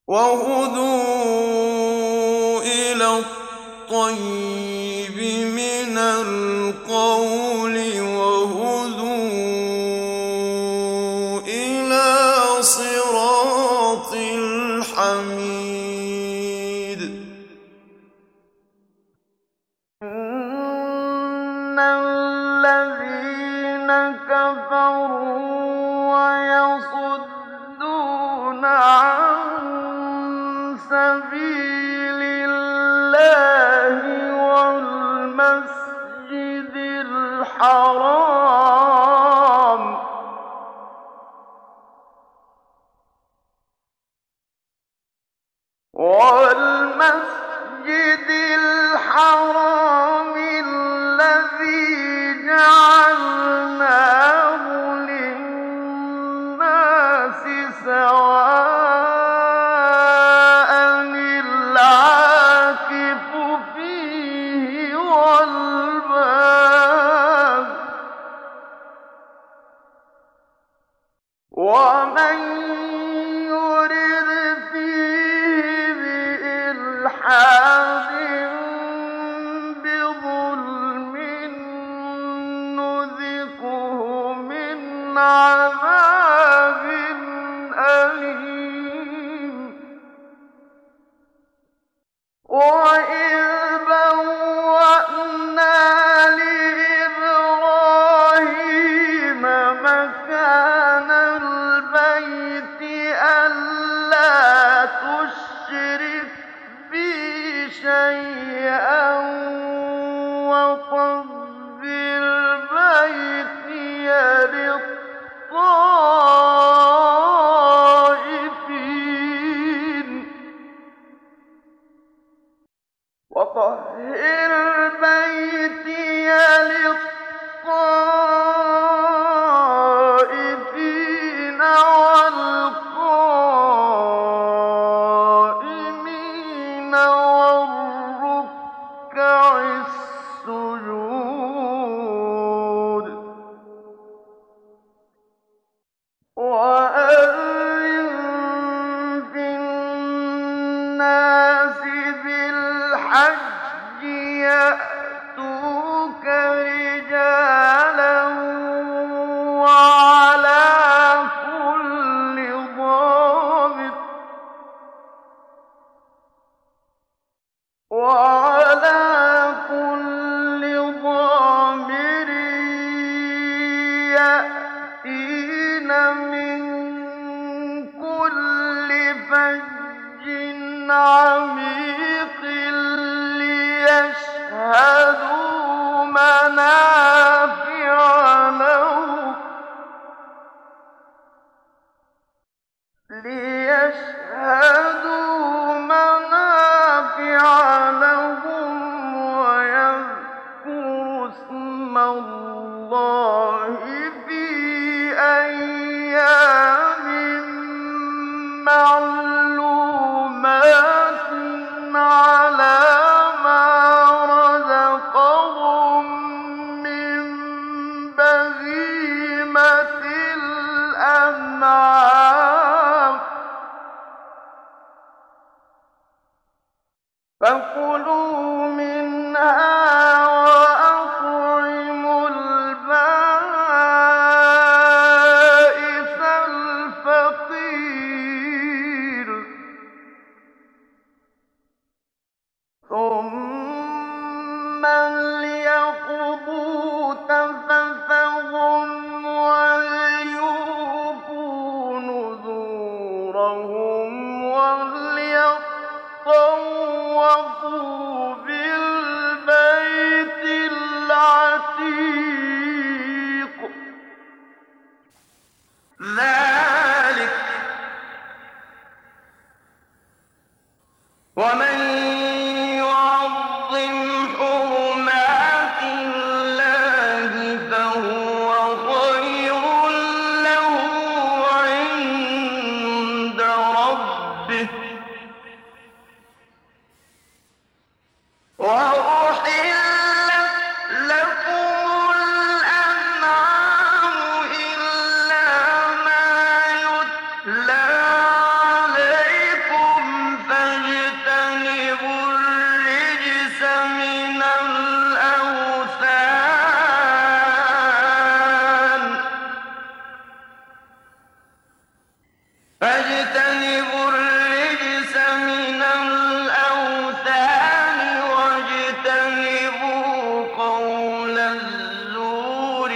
وهدوا إلى الطيب من القول وهدوا إلى صراط الحميد. إن الذين كفروا ويصدون عن سبيل الله والمسجد الحرام الذي جعلناه للناس سواء العاكف فيه والباد ومن يرد فيه بإلحاد بظلم نذقه من عذاب أليم. وإذ بوأنا لإبراهيم مكان البيت ألا تشرك بي شيئا وطهر بيتي للطائفين والقائمين والركع السجود. وأذن في الناس بالحج يأتوك رجالا وعلى كل ضامر يأتين من كل فج عميق ليشهدوا منافع لهم ويذكروا اسم الله في أيام معلومات على ما رزقهم من بهيمة الأنعام. فكلوا منها وأطعموا البائس الفقير. ثم ليقضوا تفثهم وليوفوا نذورهم وليطوفوا بالبيت العتيق. ذلك ومن يعظم حرمات الله فهو خير له عند ربه